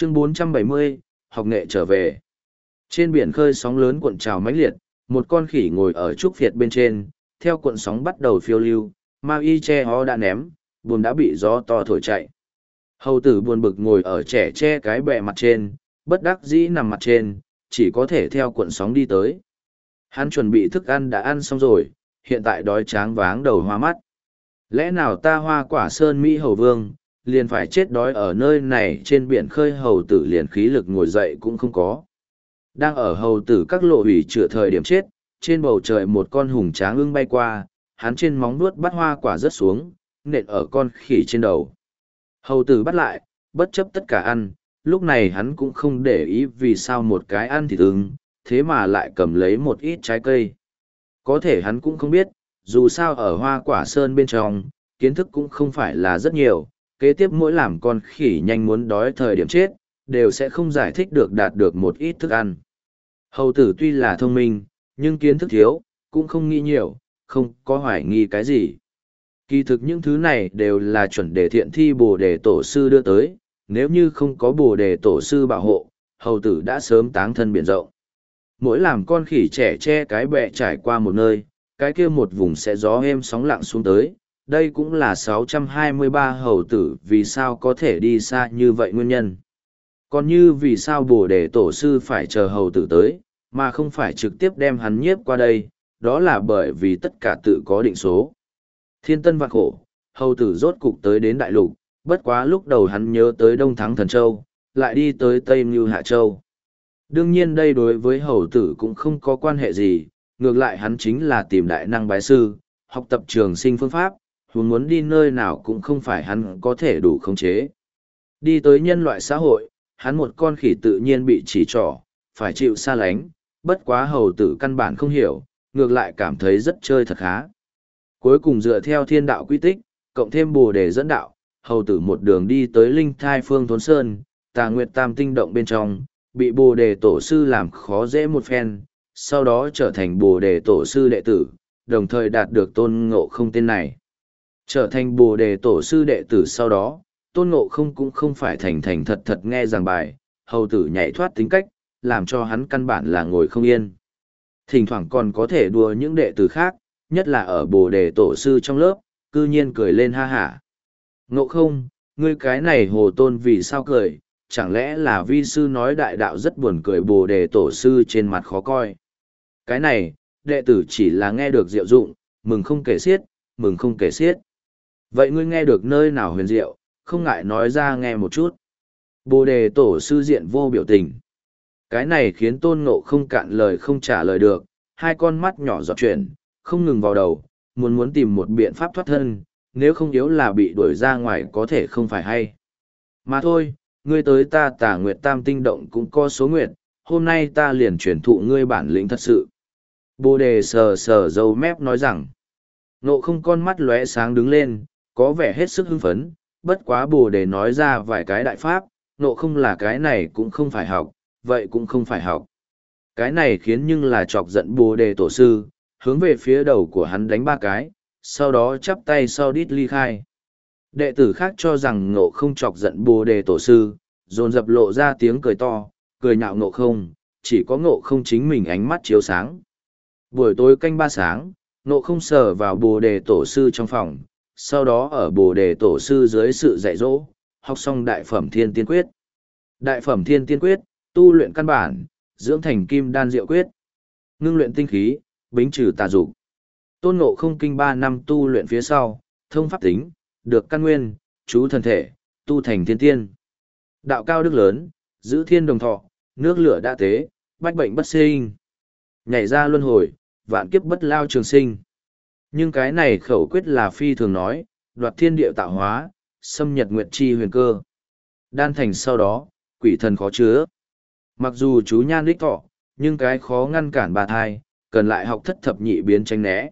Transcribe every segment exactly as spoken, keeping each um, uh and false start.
Chương bốn trăm bảy mươi, học nghệ trở về. Trên biển khơi sóng lớn cuộn trào mãnh liệt, một con khỉ ngồi ở trúc việt bên trên, theo cuộn sóng bắt đầu phiêu lưu, ma y che hó đã ném, buồm đã bị gió to thổi chạy. Hầu tử buồn bực ngồi ở trẻ che cái bè mặt trên, bất đắc dĩ nằm mặt trên, chỉ có thể theo cuộn sóng đi tới. Hắn chuẩn bị thức ăn đã ăn xong rồi, hiện tại đói tráng váng đầu hoa mắt. Lẽ nào ta Hoa Quả Sơn Mỹ Hầu Vương, liền phải chết đói ở nơi này trên biển khơi? Hầu tử liền khí lực ngồi dậy cũng không có. Đang ở hầu tử các lộ hủy chữa thời điểm chết, trên bầu trời một con hùng tráng ưng bay qua, hắn trên móng nuốt bắt hoa quả rớt xuống, nện ở con khỉ trên đầu. Hầu tử bắt lại, bất chấp tất cả ăn, lúc này hắn cũng không để ý vì sao một cái ăn thịt ưng, thế mà lại cầm lấy một ít trái cây. Có thể hắn cũng không biết, dù sao ở Hoa Quả Sơn bên trong, kiến thức cũng không phải là rất nhiều, kế tiếp mỗi làm con khỉ nhanh muốn đói thời điểm chết, đều sẽ không giải thích được đạt được một ít thức ăn. Hầu tử tuy là thông minh, nhưng kiến thức thiếu, cũng không nghĩ nhiều, không có hoài nghi cái gì. Kỳ thực những thứ này đều là chuẩn đề thiện thi Bồ Đề Tổ sư đưa tới, nếu như không có Bồ Đề Tổ sư bảo hộ, hầu tử đã sớm táng thân biển rộng. Mỗi làm con khỉ trẻ che cái bẹ trải qua một nơi, cái kia một vùng sẽ gió êm sóng lặng xuống tới. Đây cũng là sáu trăm hai mươi ba hầu tử vì sao có thể đi xa như vậy nguyên nhân. Còn như vì sao Bồ Đề Tổ sư phải chờ hầu tử tới, mà không phải trực tiếp đem hắn nhiếp qua đây, đó là bởi vì tất cả tự có định số. Thiên tân vạn khổ, hầu tử rốt cục tới đến đại lục, bất quá lúc đầu hắn nhớ tới Đông Thắng Thần Châu, lại đi tới Tây Mưu Hạ Châu. Đương nhiên đây đối với hầu tử cũng không có quan hệ gì, ngược lại hắn chính là tìm đại năng bái sư, học tập trường sinh phương pháp, huống muốn đi nơi nào cũng không phải hắn có thể đủ khống chế. Đi tới nhân loại xã hội, hắn một con khỉ tự nhiên bị chỉ trỏ, phải chịu xa lánh, bất quá hầu tử căn bản không hiểu, ngược lại cảm thấy rất chơi thật khá. Cuối cùng dựa theo thiên đạo quy tích, cộng thêm bồ đề dẫn đạo, hầu tử một đường đi tới linh thai phương thốn sơn, tà nguyệt tam tinh động bên trong, bị bồ đề tổ sư làm khó dễ một phen, sau đó trở thành bồ đề tổ sư đệ tử, đồng thời đạt được tôn ngộ không tên này. Trở thành bồ đề tổ sư đệ tử sau đó, tôn ngộ không cũng không phải thành thành thật thật nghe giảng bài, hầu tử nhảy thoát tính cách, làm cho hắn căn bản là ngồi không yên. Thỉnh thoảng còn có thể đùa những đệ tử khác, nhất là ở bồ đề tổ sư trong lớp, cư nhiên cười lên ha hả. Ngộ không, ngươi cái này hồ tôn vì sao cười, chẳng lẽ là vi sư nói đại đạo rất buồn cười? Bồ đề tổ sư trên mặt khó coi. Cái này, đệ tử chỉ là nghe được diệu dụng, mừng không kể xiết, mừng không kể xiết. Vậy ngươi nghe được nơi nào huyền diệu, không ngại nói ra nghe một chút. Bồ đề tổ sư diện vô biểu tình. Cái này khiến tôn ngộ không cạn lời không trả lời được, hai con mắt nhỏ giọt chuyển, không ngừng vào đầu, muốn muốn tìm một biện pháp thoát thân, nếu không yếu là bị đuổi ra ngoài có thể không phải hay. Mà thôi, ngươi tới ta Tà Nguyệt Tam Tinh Động cũng có số nguyệt, hôm nay ta liền truyền thụ ngươi bản lĩnh thật sự. Bồ đề sờ sờ dâu mép nói rằng, Ngộ không con mắt lóe sáng đứng lên, có vẻ hết sức hưng phấn, bất quá bồ đề nói ra vài cái đại pháp, Ngộ không là cái này cũng không phải học, vậy cũng không phải học. Cái này khiến nhưng là chọc giận bồ đề tổ sư, hướng về phía đầu của hắn đánh ba cái, sau đó chắp tay sau đít ly khai. Đệ tử khác cho rằng Ngộ không chọc giận bồ đề tổ sư, dồn dập lộ ra tiếng cười to, cười nhạo Ngộ không, chỉ có Ngộ không chính mình ánh mắt chiếu sáng. Buổi tối canh ba sáng, Ngộ không sờ vào bồ đề tổ sư trong phòng, sau đó ở bồ đề tổ sư dưới sự dạy dỗ, học xong đại phẩm thiên tiên quyết. Đại phẩm thiên tiên quyết, tu luyện căn bản, dưỡng thành kim đan diệu quyết, ngưng luyện tinh khí, bính trừ tà dục. Tôn Ngộ không kinh ba năm tu luyện phía sau, thông pháp tính, được căn nguyên, chú thân thể, tu thành thiên tiên. Đạo cao đức lớn, giữ thiên đồng thọ, nước lửa đã tế, bách bệnh bất sinh. Nhảy ra luân hồi, vạn kiếp bất lao trường sinh. Nhưng cái này khẩu quyết là phi thường nói, đoạt thiên địa tạo hóa, xâm nhật nguyệt chi huyền cơ. Đan thành sau đó, quỷ thần khó chứa. Mặc dù chú nhan đích thọ, nhưng cái khó ngăn cản bà thai, cần lại học thất thập nhị biến tránh né.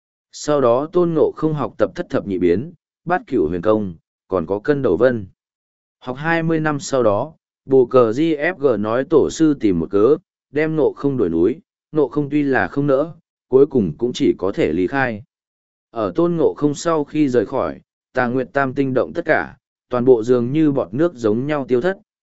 Sau đó Tôn Ngộ không học tập thất thập nhị biến, bát cửu huyền công, còn có cân đầu vân. Học hai mươi năm sau đó, bồ cờ giê ép giê nói tổ sư tìm một cớ, đem Ngộ không đuổi núi, Ngộ không tuy là không nỡ, cuối cùng cũng chỉ có thể lý khai. Ở Tôn Ngộ không sau khi rời khỏi, Tà Nguyệt Tam Tinh Động tất cả, toàn bộ dường như bọt nước giống nhau tiêu thất,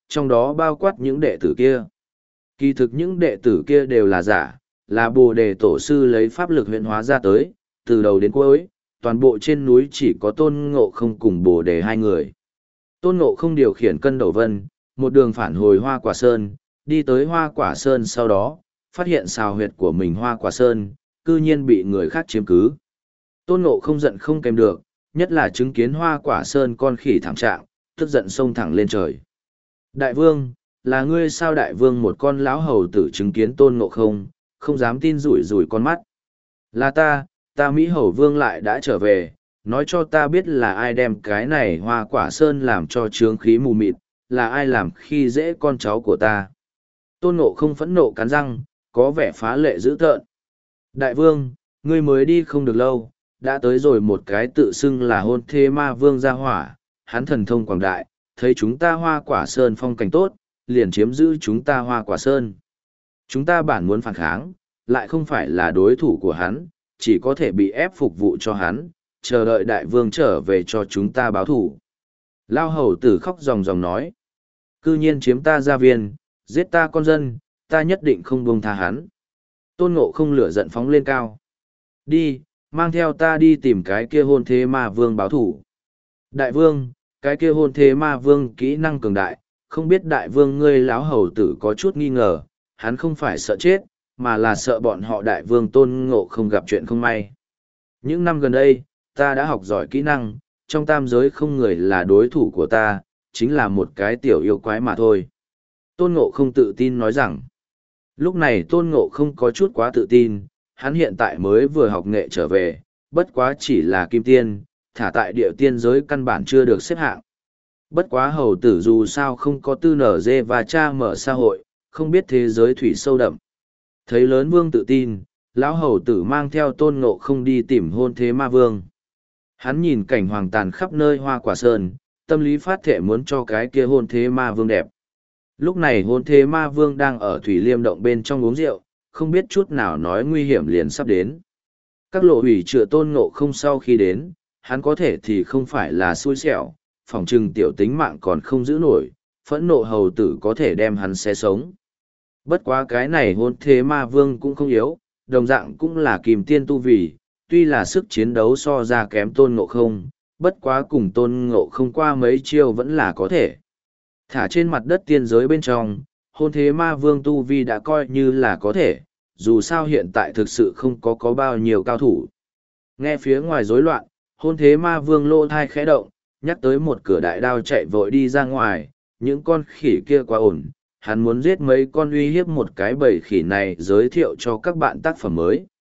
trong đó bao quát những đệ tử kia. Kỳ thực những đệ tử kia đều là giả, là Bồ Đề Tổ sư lấy pháp lực huyễn hóa ra tới, từ đầu đến cuối, toàn bộ trên núi chỉ có Tôn Ngộ Không cùng Bồ Đề hai người. Tôn Ngộ Không điều khiển cân đầu vân, một đường phản hồi Hoa Quả Sơn, đi tới Hoa Quả Sơn sau đó, phát hiện xào huyệt của mình Hoa Quả Sơn, cư nhiên bị người khác chiếm cứ. Tôn Ngộ Không giận không kèm được, nhất là chứng kiến Hoa Quả Sơn con khỉ thảm trạng, tức giận xông thẳng lên trời. Đại vương, là ngươi sao? Đại vương một con lão hầu tử chứng kiến Tôn Ngộ Không, không dám tin, rủi rủi con mắt. Là ta, ta Mỹ Hầu Vương lại đã trở về, nói cho ta biết là ai đem cái này Hoa Quả Sơn làm cho trướng khí mù mịt, là ai làm khi dễ con cháu của ta. Tôn Ngộ Không phẫn nộ cắn răng, có vẻ phá lệ dữ tợn. Đại vương, ngươi mới đi không được lâu, đã tới rồi một cái tự xưng là Hôn Thế Ma Vương ra hỏa, hắn thần thông quảng đại, thấy chúng ta Hoa Quả Sơn phong cảnh tốt, liền chiếm giữ chúng ta Hoa Quả Sơn. Chúng ta bản muốn phản kháng, lại không phải là đối thủ của hắn, chỉ có thể bị ép phục vụ cho hắn, chờ đợi đại vương trở về cho chúng ta báo thủ. Lao hầu tử khóc ròng ròng nói, cư nhiên chiếm ta gia viên, giết ta con dân, ta nhất định không buông tha hắn. Tôn Ngộ Không lửa giận phóng lên cao. Đi, mang theo ta đi tìm cái kia Hôn Thế Ma Vương báo thủ. Đại vương, cái kia Hôn Thế Ma Vương kỹ năng cường đại, không biết đại vương ngươi lão hầu tử có chút nghi ngờ, hắn không phải sợ chết, mà là sợ bọn họ đại vương Tôn Ngộ Không gặp chuyện không may. Những năm gần đây, ta đã học giỏi kỹ năng, trong tam giới không người là đối thủ của ta, chính là một cái tiểu yêu quái mà thôi. Tôn Ngộ Không tự tin nói rằng, lúc này Tôn Ngộ Không có chút quá tự tin, hắn hiện tại mới vừa học nghệ trở về, bất quá chỉ là kim tiên, thả tại địa tiên giới căn bản chưa được xếp hạng. Bất quá hầu tử dù sao không có tư nở dê và cha mở xã hội, không biết thế giới thủy sâu đậm. Thấy lớn vương tự tin, lão hầu tử mang theo Tôn Ngộ Không đi tìm Hôn Thế Ma Vương. Hắn nhìn cảnh hoàng tàn khắp nơi Hoa Quả Sơn, tâm lý phát thệ muốn cho cái kia Hôn Thế Ma Vương đẹp. Lúc này Hôn Thế Ma Vương đang ở Thủy Liêm Động bên trong uống rượu, không biết chút nào nói nguy hiểm liền sắp đến. Các lộ hủy trựa Tôn Ngộ Không sau khi đến, hắn có thể thì không phải là xui xẻo, phòng trừng tiểu tính mạng còn không giữ nổi, phẫn nộ hầu tử có thể đem hắn xé sống. Bất quá cái này Hôn Thế Ma Vương cũng không yếu, đồng dạng cũng là kìm tiên tu vì, tuy là sức chiến đấu so ra kém Tôn Ngộ Không, bất quá cùng Tôn Ngộ Không qua mấy chiêu vẫn là có thể. Thả trên mặt đất tiên giới bên trong, Hôn Thế Ma Vương tu vi đã coi như là có thể, dù sao hiện tại thực sự không có có bao nhiêu cao thủ. Nghe phía ngoài rối loạn, Hôn Thế Ma Vương lô thai khẽ động, nhắc tới một cửa đại đao chạy vội đi ra ngoài, những con khỉ kia quá ổn, hắn muốn giết mấy con uy hiếp một cái bầy khỉ này, giới thiệu cho các bạn tác phẩm mới.